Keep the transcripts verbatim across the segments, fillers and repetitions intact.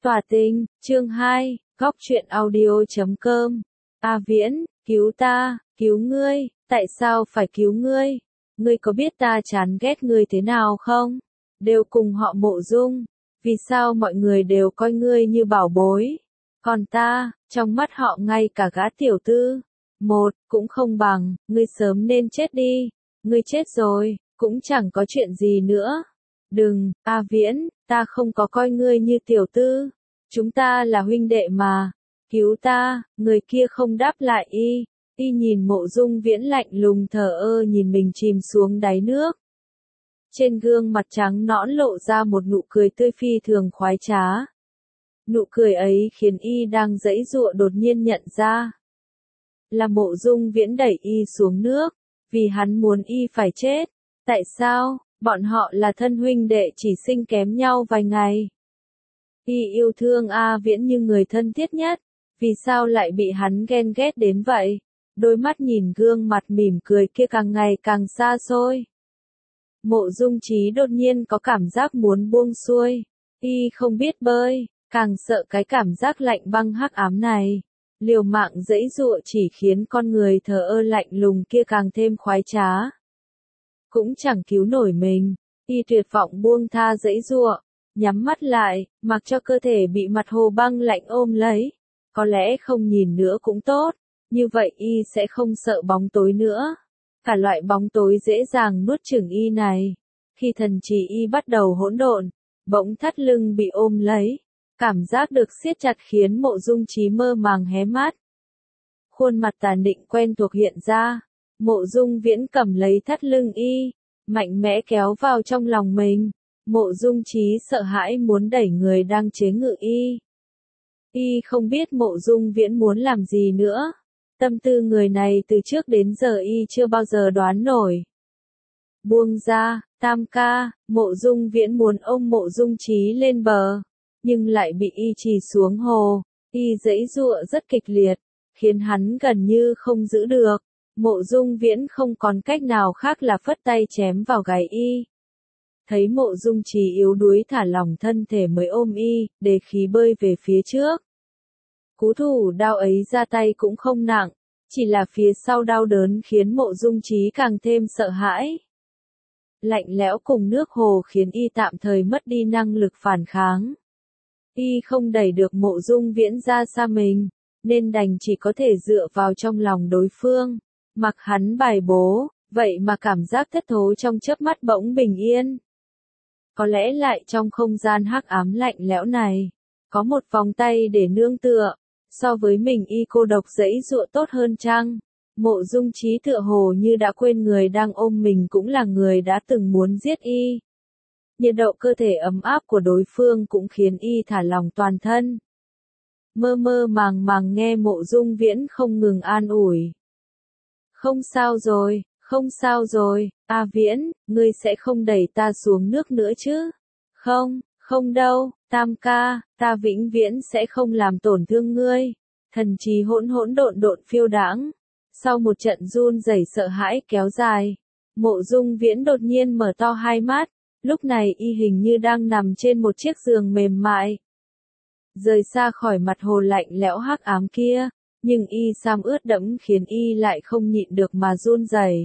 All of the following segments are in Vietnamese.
Tỏa tình, chương hai, góc truyện audio.com. A Viễn, cứu ta, cứu ngươi, tại sao phải cứu ngươi? Ngươi có biết ta chán ghét ngươi thế nào không? Đều cùng họ Mộ Dung, vì sao mọi người đều coi ngươi như bảo bối? Còn ta, trong mắt họ ngay cả gã tiểu tư, một, cũng không bằng, ngươi sớm nên chết đi, ngươi chết rồi, cũng chẳng có chuyện gì nữa. Đừng, A Viễn, ta không có coi ngươi như tiểu tư, chúng ta là huynh đệ mà, cứu ta, người kia không đáp lại y, y nhìn Mộ Dung Viễn lạnh lùng thờ ơ nhìn mình chìm xuống đáy nước. Trên gương mặt trắng nõn lộ ra một nụ cười tươi phi thường khoái trá. Nụ cười ấy khiến y đang giãy giụa đột nhiên nhận ra. Là Mộ Dung Viễn đẩy y xuống nước, vì hắn muốn y phải chết. Tại sao? Bọn họ là thân huynh đệ chỉ sinh kém nhau vài ngày. Y yêu thương A Viễn như người thân thiết nhất, vì sao lại bị hắn ghen ghét đến vậy? Đôi mắt nhìn gương mặt mỉm cười kia càng ngày càng xa xôi. Mộ Dung Chí đột nhiên có cảm giác muốn buông xuôi. Y không biết bơi, càng sợ cái cảm giác lạnh băng hắc ám này. Liều mạng giãy giụa chỉ khiến con người thờ ơ lạnh lùng kia càng thêm khoái trá. Cũng chẳng cứu nổi mình, y tuyệt vọng buông tha giãy giụa, nhắm mắt lại, mặc cho cơ thể bị mặt hồ băng lạnh ôm lấy. Có lẽ không nhìn nữa cũng tốt, như vậy y sẽ không sợ bóng tối nữa. Cả loại bóng tối dễ dàng nuốt chửng y này. Khi thần trí y bắt đầu hỗn độn, bỗng thắt lưng bị ôm lấy, cảm giác được siết chặt khiến Mộ Dung Chí mơ màng hé mắt. Khuôn mặt tàn định quen thuộc hiện ra. Mộ Dung Viễn cầm lấy thắt lưng y, mạnh mẽ kéo vào trong lòng mình. Mộ Dung Chí sợ hãi muốn đẩy người đang chế ngự y. Y không biết Mộ Dung Viễn muốn làm gì nữa. Tâm tư người này từ trước đến giờ y chưa bao giờ đoán nổi. Buông ra, Tam ca, Mộ Dung Viễn muốn ôm Mộ Dung Chí lên bờ, nhưng lại bị y trì xuống hồ. Y giãy giụa rất kịch liệt, khiến hắn gần như không giữ được. Mộ Dung Viễn không còn cách nào khác là phất tay chém vào gáy y. Thấy Mộ Dung Chí yếu đuối thả lỏng thân thể mới ôm y, để khí bơi về phía trước. Cú thủ đao ấy ra tay cũng không nặng, chỉ là phía sau đau đớn khiến Mộ Dung Chí càng thêm sợ hãi. Lạnh lẽo cùng nước hồ khiến y tạm thời mất đi năng lực phản kháng. Y không đẩy được Mộ Dung Viễn ra xa mình, nên đành chỉ có thể dựa vào trong lòng đối phương. Mặc hắn bài bố, vậy mà cảm giác thất thố trong chớp mắt bỗng bình yên. Có lẽ lại trong không gian hắc ám lạnh lẽo này, có một vòng tay để nương tựa, so với mình y cô độc giãy giụa tốt hơn chăng? Mộ Dung Chí tựa hồ như đã quên người đang ôm mình cũng là người đã từng muốn giết y. Nhiệt độ cơ thể ấm áp của đối phương cũng khiến y thả lỏng toàn thân. Mơ mơ màng màng nghe Mộ Dung Viễn không ngừng an ủi. Không sao rồi, không sao rồi, A Viễn, ngươi sẽ không đẩy ta xuống nước nữa chứ? Không, không đâu, Tam ca, ta vĩnh viễn sẽ không làm tổn thương ngươi. Thần trí hỗn hỗn độn độn phiêu đãng. Sau một trận run rẩy sợ hãi kéo dài, Mộ Dung Viễn đột nhiên mở to hai mắt, lúc này y hình như đang nằm trên một chiếc giường mềm mại. Rời xa khỏi mặt hồ lạnh lẽo hắc ám kia. Nhưng y sam ướt đẫm khiến y lại không nhịn được mà run rẩy.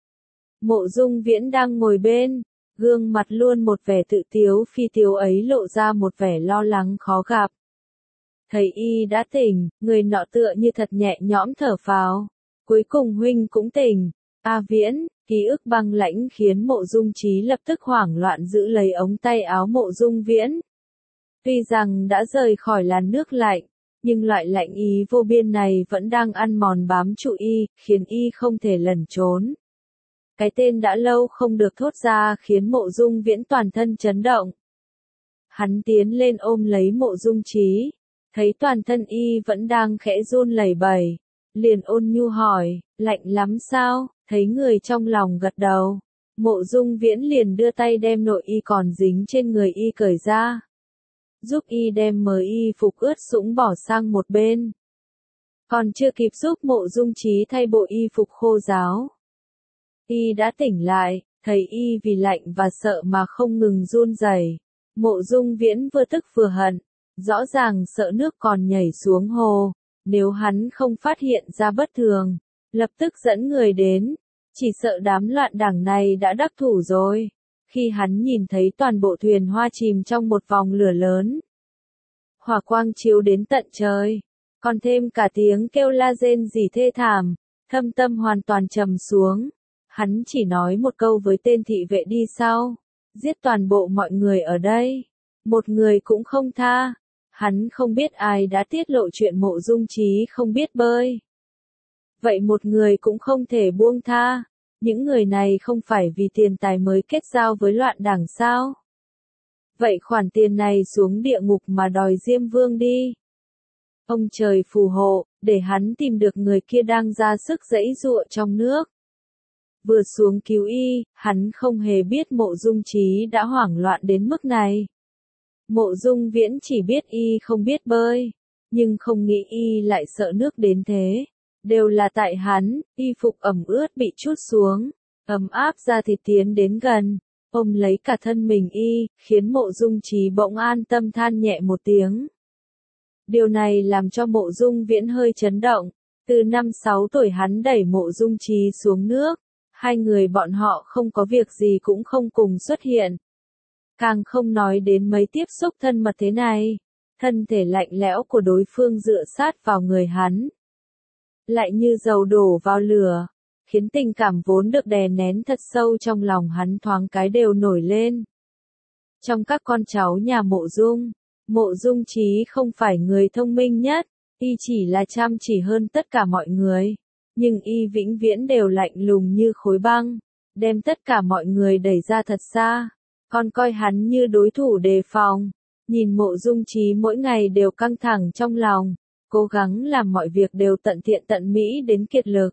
Mộ Dung Viễn đang ngồi bên, gương mặt luôn một vẻ tự tiếu phi tiếu ấy lộ ra một vẻ lo lắng khó gặp. Thấy y đã tỉnh, người nọ tựa như thật nhẹ nhõm thở phào. Cuối cùng huynh cũng tỉnh. A Viễn, ký ức băng lãnh khiến Mộ Dung Chí lập tức hoảng loạn giữ lấy ống tay áo Mộ Dung Viễn. Tuy rằng đã rời khỏi làn nước lạnh, nhưng loại lạnh ý vô biên này vẫn đang ăn mòn bám trụ y, khiến y không thể lẩn trốn. Cái tên đã lâu không được thốt ra khiến Mộ Dung Viễn toàn thân chấn động. Hắn tiến lên ôm lấy Mộ Dung Chí, thấy toàn thân y vẫn đang khẽ run lẩy bẩy, liền ôn nhu hỏi, lạnh lắm sao? Thấy người trong lòng gật đầu, Mộ Dung Viễn liền đưa tay đem nội y còn dính trên người y cởi ra, giúp y đem mớ y phục ướt sũng bỏ sang một bên. Còn chưa kịp giúp Mộ Dung Chí thay bộ y phục khô ráo, y đã tỉnh lại, thấy y vì lạnh và sợ mà không ngừng run rẩy. Mộ Dung Viễn vừa tức vừa hận, rõ ràng sợ nước còn nhảy xuống hồ, nếu hắn không phát hiện ra bất thường, lập tức dẫn người đến, chỉ sợ đám loạn đảng này đã đắc thủ rồi. Khi hắn nhìn thấy toàn bộ thuyền hoa chìm trong một vòng lửa lớn, hỏa quang chiếu đến tận trời, còn thêm cả tiếng kêu la rên rỉ thê thảm, thâm tâm hoàn toàn trầm xuống. Hắn chỉ nói một câu với tên thị vệ đi sau, giết toàn bộ mọi người ở đây, một người cũng không tha. Hắn không biết ai đã tiết lộ chuyện Mộ Dung Chí không biết bơi. Vậy một người cũng không thể buông tha. Những người này không phải vì tiền tài mới kết giao với loạn đảng sao? Vậy khoản tiền này xuống địa ngục mà đòi Diêm Vương đi. Ông trời phù hộ, để hắn tìm được người kia đang ra sức giãy giụa trong nước. Vừa xuống cứu y, hắn không hề biết Mộ Dung Chí đã hoảng loạn đến mức này. Mộ Dung Viễn chỉ biết y không biết bơi, nhưng không nghĩ y lại sợ nước đến thế. Đều là tại hắn, y phục ẩm ướt bị trút xuống, ấm áp da thịt tiến đến gần, ôm lấy cả thân mình y, khiến Mộ Dung Chí bỗng an tâm than nhẹ một tiếng. Điều này làm cho Mộ Dung Viễn hơi chấn động, từ năm sáu tuổi hắn đẩy Mộ Dung Chí xuống nước, hai người bọn họ không có việc gì cũng không cùng xuất hiện. Càng không nói đến mấy tiếp xúc thân mật thế này, thân thể lạnh lẽo của đối phương dựa sát vào người hắn. Lại như dầu đổ vào lửa, khiến tình cảm vốn được đè nén thật sâu trong lòng hắn thoáng cái đều nổi lên. Trong các con cháu nhà Mộ Dung, Mộ Dung Chí không phải người thông minh nhất, y chỉ là chăm chỉ hơn tất cả mọi người, nhưng y vĩnh viễn đều lạnh lùng như khối băng, đem tất cả mọi người đẩy ra thật xa, còn coi hắn như đối thủ đề phòng. Nhìn Mộ Dung Chí mỗi ngày đều căng thẳng trong lòng, cố gắng làm mọi việc đều tận thiện tận mỹ đến kiệt lực.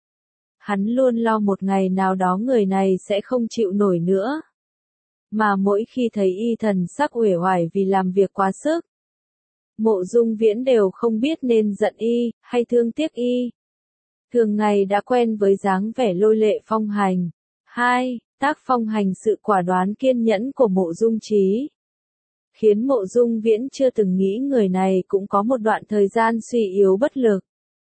Hắn luôn lo một ngày nào đó người này sẽ không chịu nổi nữa. Mà mỗi khi thấy y thần sắc uể oải vì làm việc quá sức, Mộ Dung Viễn đều không biết nên giận y, hay thương tiếc y. Thường ngày đã quen với dáng vẻ lôi lệ phong hành. Hai, tác phong hành sự quả đoán kiên nhẫn của Mộ Dung Chí, khiến Mộ Dung Viễn chưa từng nghĩ người này cũng có một đoạn thời gian suy yếu bất lực.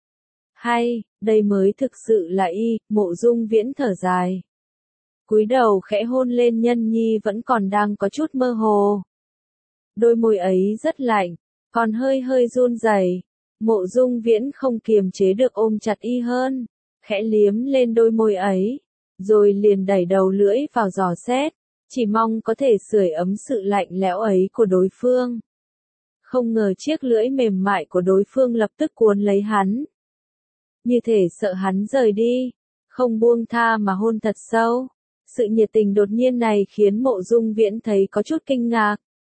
Hay, đây mới thực sự là y, Mộ Dung Viễn thở dài. Cúi đầu khẽ hôn lên Nhân Nhi vẫn còn đang có chút mơ hồ. Đôi môi ấy rất lạnh, còn hơi hơi run rẩy. Mộ Dung Viễn không kiềm chế được ôm chặt y hơn, khẽ liếm lên đôi môi ấy, rồi liền đẩy đầu lưỡi vào dò xét, chỉ mong có thể sưởi ấm sự lạnh lẽo ấy của đối phương. Không ngờ chiếc lưỡi mềm mại của đối phương lập tức cuốn lấy hắn, như thể sợ hắn rời đi, không buông tha mà hôn thật sâu. Sự nhiệt tình đột nhiên này khiến Mộ Dung Viễn thấy có chút kinh ngạc.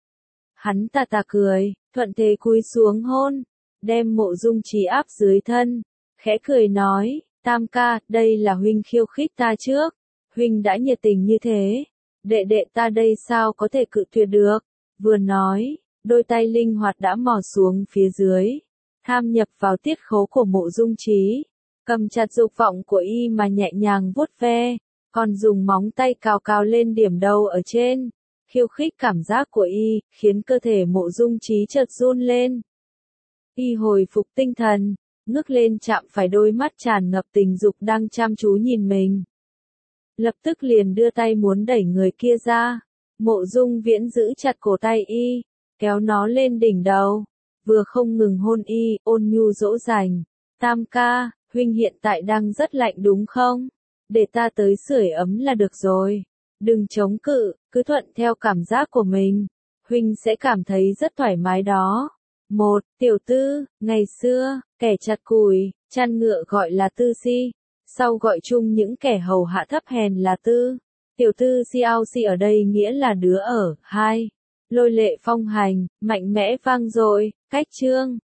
Hắn tà tà cười, thuận thế cúi xuống hôn, đem Mộ Dung Chí áp dưới thân, khẽ cười nói, Tam ca, đây là huynh khiêu khích ta trước, huynh đã nhiệt tình như thế, đệ đệ ta đây sao có thể cự tuyệt được. Vừa nói, đôi tay linh hoạt đã mò xuống phía dưới, tham nhập vào tiết khấu của Mộ Dung Chí, cầm chặt dục vọng của y mà nhẹ nhàng vuốt ve, còn dùng móng tay cào cào lên điểm đầu ở trên, khiêu khích cảm giác của y, khiến cơ thể Mộ Dung Chí chợt run lên. Y hồi phục tinh thần, ngước lên chạm phải đôi mắt tràn ngập tình dục đang chăm chú nhìn mình. Lập tức liền đưa tay muốn đẩy người kia ra, Mộ Dung Viễn giữ chặt cổ tay y, kéo nó lên đỉnh đầu, vừa không ngừng hôn y, ôn nhu dỗ dành. Tam ca, huynh hiện tại đang rất lạnh đúng không? Để ta tới sưởi ấm là được rồi. Đừng chống cự, cứ thuận theo cảm giác của mình. Huynh sẽ cảm thấy rất thoải mái đó. Một, tiểu tư, ngày xưa, kẻ chặt củi, chăn ngựa gọi là tư si. Sau gọi chung những kẻ hầu hạ thấp hèn là tư. Tiểu tư si ao si ở đây nghĩa là đứa ở. Hai, lôi lệ phong hành, mạnh mẽ vang dội, cách chương.